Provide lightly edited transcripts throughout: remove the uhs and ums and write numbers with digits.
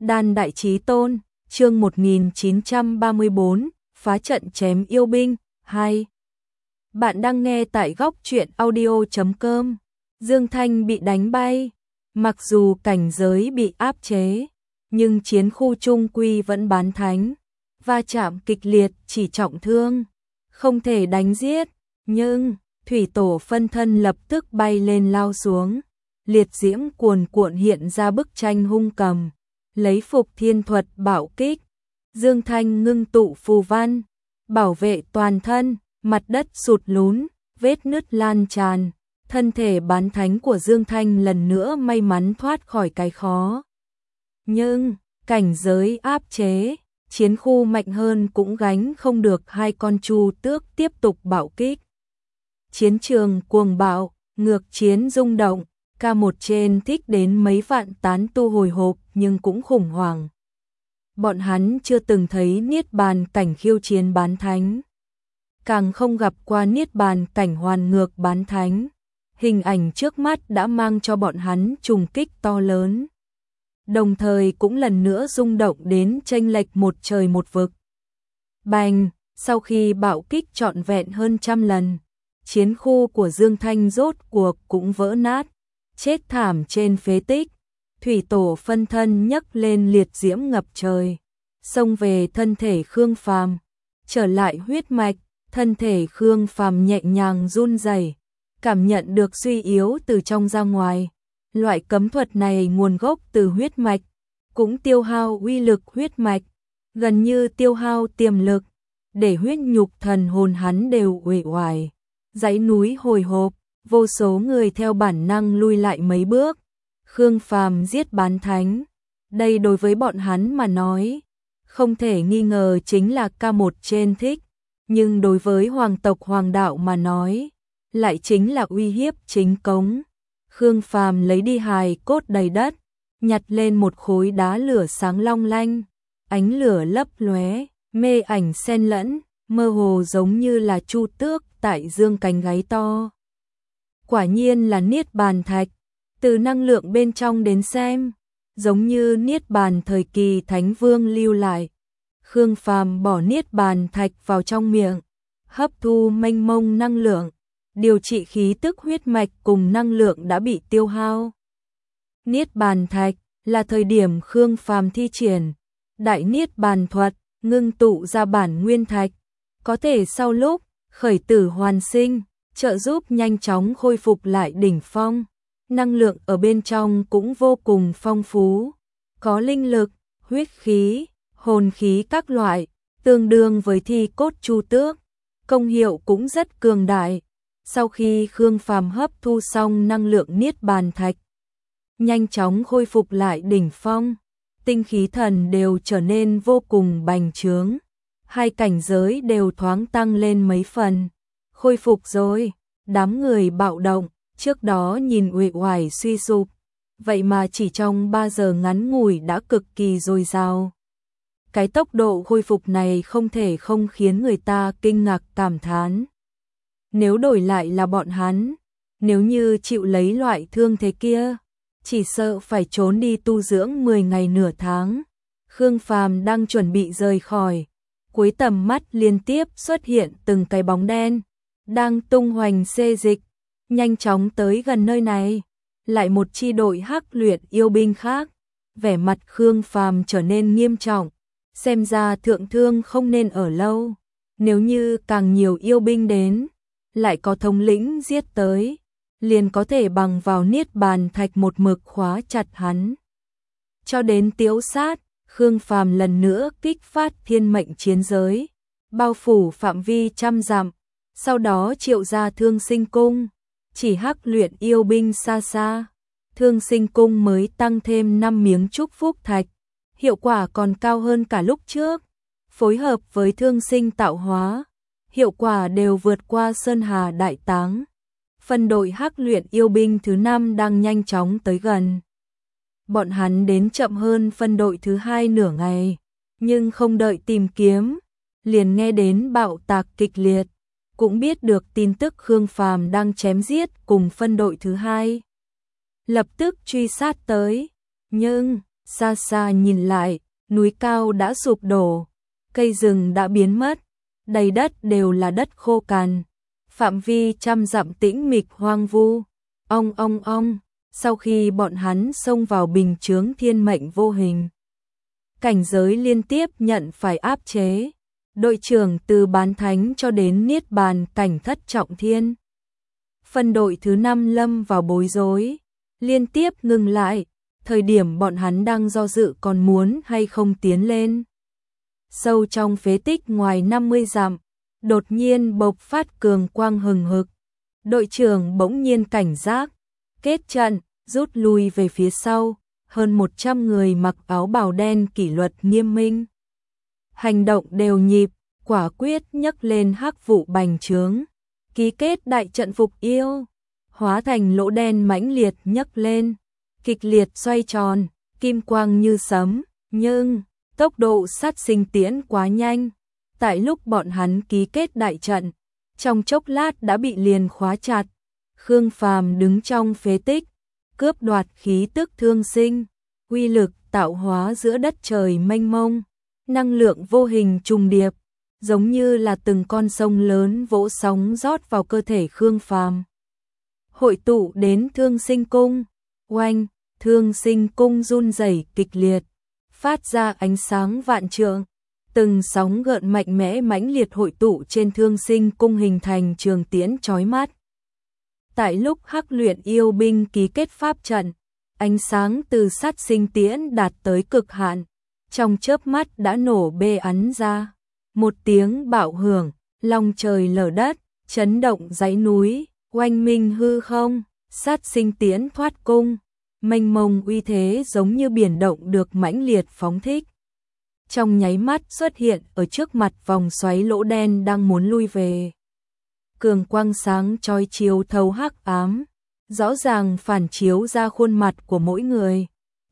Đan Đại Chí Tôn, chương 1934, phá trận chém yêu binh, 2. Bạn đang nghe tại góc truyện audio.com. Dương Thanh bị đánh bay, mặc dù cảnh giới bị áp chế, nhưng chiến khu trung quy vẫn bán thánh, va chạm kịch liệt chỉ trọng thương, không thể đánh giết, nhưng thủy tổ phân thân lập tức bay lên lao xuống, liệt diễm cuồn cuộn hiện ra bức tranh hung cầm, lấy phục thiên thuật bạo kích. Dương Thanh ngưng tụ phù văn, bảo vệ toàn thân, mặt đất sụt lún, vết nứt lan tràn, thân thể bán thánh của Dương Thanh lần nữa may mắn thoát khỏi cái khó. Nhưng, cảnh giới áp chế, chiến khu mạnh hơn cũng gánh không được hai con chu tước tiếp tục bạo kích. Chiến trường cuồng bạo, ngược chiến rung động, K1 trên thích đến mấy vạn tán tu hồi hộp nhưng cũng khủng hoảng. Bọn hắn chưa từng thấy niết bàn cảnh khiêu chiến bán thánh, càng không gặp qua niết bàn cảnh hoàn ngược bán thánh. Hình ảnh trước mắt đã mang cho bọn hắn trùng kích to lớn, đồng thời cũng lần nữa rung động đến chênh lệch một trời một vực. Bành, sau khi bạo kích trọn vẹn hơn 100 lần, chiến khu của Dương Thanh rốt cuộc cũng vỡ nát, chết thảm trên phế tích. Thủy tổ phân thân nhấc lên liệt diễm ngập trời, xông về thân thể Khương Phàm, trở lại huyết mạch, thân thể Khương Phàm nhẹ nhàng run rẩy, cảm nhận được suy yếu từ trong ra ngoài. Loại cấm thuật này nguồn gốc từ huyết mạch, cũng tiêu hao uy lực huyết mạch, gần như tiêu hao tiềm lực, để huyết nhục thần hồn hắn đều uể oải. Dãy núi hồi hộp, vô số người theo bản năng lui lại mấy bước. Khương Phàm giết bán thánh, đây đối với bọn hắn mà nói, không thể nghi ngờ chính là K1 trên thích, nhưng đối với hoàng tộc hoàng đạo mà nói, lại chính là uy hiếp chính cống. Khương Phàm lấy đi hài cốt đầy đất, nhặt lên một khối đá lửa sáng long lanh, ánh lửa lấp lóe, mê ảnh xen lẫn, mơ hồ giống như là chu tước tại dương cánh gáy to. Quả nhiên là niết bàn thạch, từ năng lượng bên trong đến xem, giống như niết bàn thời kỳ Thánh Vương lưu lại. Khương Phàm bỏ niết bàn thạch vào trong miệng, hấp thu mênh mông năng lượng, điều trị khí tức huyết mạch cùng năng lượng đã bị tiêu hao. Niết bàn thạch là thời điểm Khương Phàm thi triển đại niết bàn thuật, ngưng tụ ra bản nguyên thạch, có thể sau lúc khởi tử hoàn sinh, trợ giúp nhanh chóng khôi phục lại đỉnh phong. Năng lượng ở bên trong cũng vô cùng phong phú, có linh lực, huyết khí, hồn khí các loại, tương đương với thi cốt chu tước, công hiệu cũng rất cường đại. Sau khi Khương Phàm hấp thu xong năng lượng niết bàn thạch, nhanh chóng khôi phục lại đỉnh phong, tinh khí thần đều trở nên vô cùng bành trướng, hai cảnh giới đều thoáng tăng lên mấy phần. Khôi phục rồi, đám người bạo động, trước đó nhìn uể oải suy sụp, vậy mà chỉ trong 3 giờ ngắn ngủi đã cực kỳ dồi dào. Cái tốc độ khôi phục này không thể không khiến người ta kinh ngạc cảm thán. Nếu đổi lại là bọn hắn, nếu như chịu lấy loại thương thế kia, chỉ sợ phải trốn đi tu dưỡng 10 ngày nửa tháng. Khương Phàm đang chuẩn bị rời khỏi, cuối tầm mắt liên tiếp xuất hiện từng cái bóng đen, đang tung hoành xê dịch, nhanh chóng tới gần nơi này. Lại một chi đội hắc luyện yêu binh khác, vẻ mặt Khương Phàm trở nên nghiêm trọng, xem ra thượng thương không nên ở lâu, nếu như càng nhiều yêu binh đến, lại có thống lĩnh giết tới, liền có thể bằng vào niết bàn thạch một mực khóa chặt hắn. Cho đến tiếu sát, Khương Phàm lần nữa kích phát thiên mệnh chiến giới, bao phủ phạm vi 100 dặm, sau đó triệu ra thương sinh cung, chỉ hắc luyện yêu binh xa xa. Thương sinh cung mới tăng thêm 5 miếng chúc phúc thạch, hiệu quả còn cao hơn cả lúc trước, phối hợp với thương sinh tạo hóa, hiệu quả đều vượt qua Sơn Hà Đại Táng. Phân đội hắc luyện yêu binh thứ 5 đang nhanh chóng tới gần. Bọn hắn đến chậm hơn phân đội thứ 2 nửa ngày, nhưng không đợi tìm kiếm, liền nghe đến bạo tạc kịch liệt, cũng biết được tin tức Khương Phàm đang chém giết cùng phân đội thứ 2. Lập tức truy sát tới, nhưng Xa xa nhìn lại, núi cao đã sụp đổ, cây rừng đã biến mất, đầy đất đều là đất khô cằn, phạm vi trăm dặm tĩnh mịch hoang vu. Ong, sau khi bọn hắn xông vào bình chướng thiên mệnh vô hình, cảnh giới liên tiếp nhận phải áp chế. Đội trưởng từ bán thánh cho đến niết bàn cảnh thất trọng thiên. Phân đội thứ 5 lâm vào bối rối, liên tiếp ngừng lại, thời điểm bọn hắn đang do dự còn muốn hay không tiến lên. Sâu trong phế tích ngoài 50 dặm, đột nhiên bộc phát cường quang hừng hực. Đội trưởng bỗng nhiên cảnh giác, kết trận, rút lui về phía sau, hơn 100 người mặc áo bào đen kỷ luật nghiêm minh. Hành động đều nhịp, quả quyết nhấc lên hắc vụ bành trướng, ký kết đại trận phục yêu, hóa thành lỗ đen mãnh liệt nhấc lên, kịch liệt xoay tròn, kim quang như sấm, nhưng tốc độ sát sinh tiễn quá nhanh. Tại lúc bọn hắn ký kết đại trận, trong chốc lát đã bị liền khóa chặt. Khương Phàm đứng trong phế tích, cướp đoạt khí tức thương sinh, uy lực tạo hóa giữa đất trời mênh mông, năng lượng vô hình trùng điệp, giống như là từng con sông lớn vỗ sóng rót vào cơ thể Khương Phàm. Hội tụ đến Thương Sinh Cung, oanh, Thương Sinh Cung run rẩy kịch liệt, phát ra ánh sáng vạn trượng, từng sóng gợn mạnh mẽ mãnh liệt hội tụ trên Thương Sinh Cung hình thành trường tiễn chói mắt. Tại lúc Hắc Luyện yêu binh ký kết pháp trận, ánh sáng từ sát sinh tiễn đạt tới cực hạn, trong chớp mắt đã nổ bê ắn ra. Một tiếng bạo hưởng, long trời lở đất, chấn động dãy núi, oanh minh hư không, sát sinh tiễn thoát cung, mênh mông uy thế giống như biển động được mãnh liệt phóng thích. Trong nháy mắt xuất hiện ở trước mặt vòng xoáy lỗ đen đang muốn lui về. Cường quang sáng chói chiếu thấu hắc ám, rõ ràng phản chiếu ra khuôn mặt của mỗi người.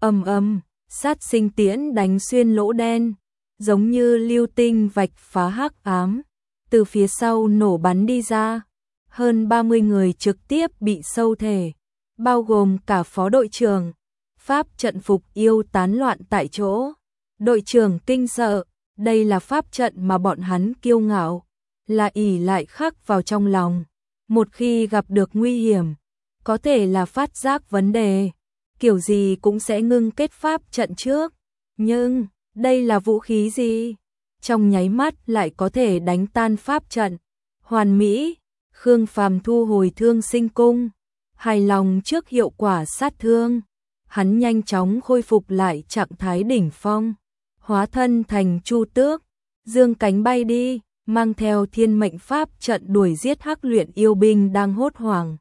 Ầm, sát sinh tiễn đánh xuyên lỗ đen, giống như lưu tinh vạch phá hắc ám, từ phía sau nổ bắn đi ra. Hơn 30 người trực tiếp bị sâu thể, bao gồm cả phó đội trưởng. Pháp trận phục yêu tán loạn tại chỗ. Đội trưởng kinh sợ, đây là pháp trận mà bọn hắn kiêu ngạo, là ỷ lại khắc vào trong lòng. Một khi gặp được nguy hiểm, có thể là phát giác vấn đề, kiểu gì cũng sẽ ngưng kết pháp trận trước. Nhưng, đây là vũ khí gì? Trong nháy mắt lại có thể đánh tan pháp trận. Hoàn mỹ, Khương Phàm thu hồi Thương Sinh Cung, hài lòng trước hiệu quả sát thương. Hắn nhanh chóng khôi phục lại trạng thái đỉnh phong, hóa thân thành Chu Tước, dương cánh bay đi, mang theo thiên mệnh pháp trận đuổi giết Hắc Luyện yêu binh đang hốt hoảng.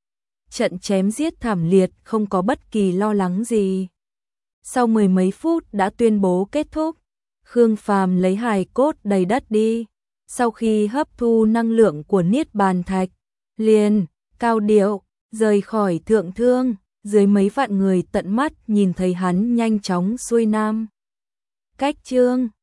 Trận chém giết thảm liệt không có bất kỳ lo lắng gì. Sau 10 mấy phút đã tuyên bố kết thúc, Khương Phàm lấy hài cốt đầy đất đi. Sau khi hấp thu năng lượng của Niết Bàn Thạch, liền cao điệu rời khỏi Thượng Thương. Dưới mấy vạn người tận mắt nhìn thấy hắn nhanh chóng xuôi nam. Cách chương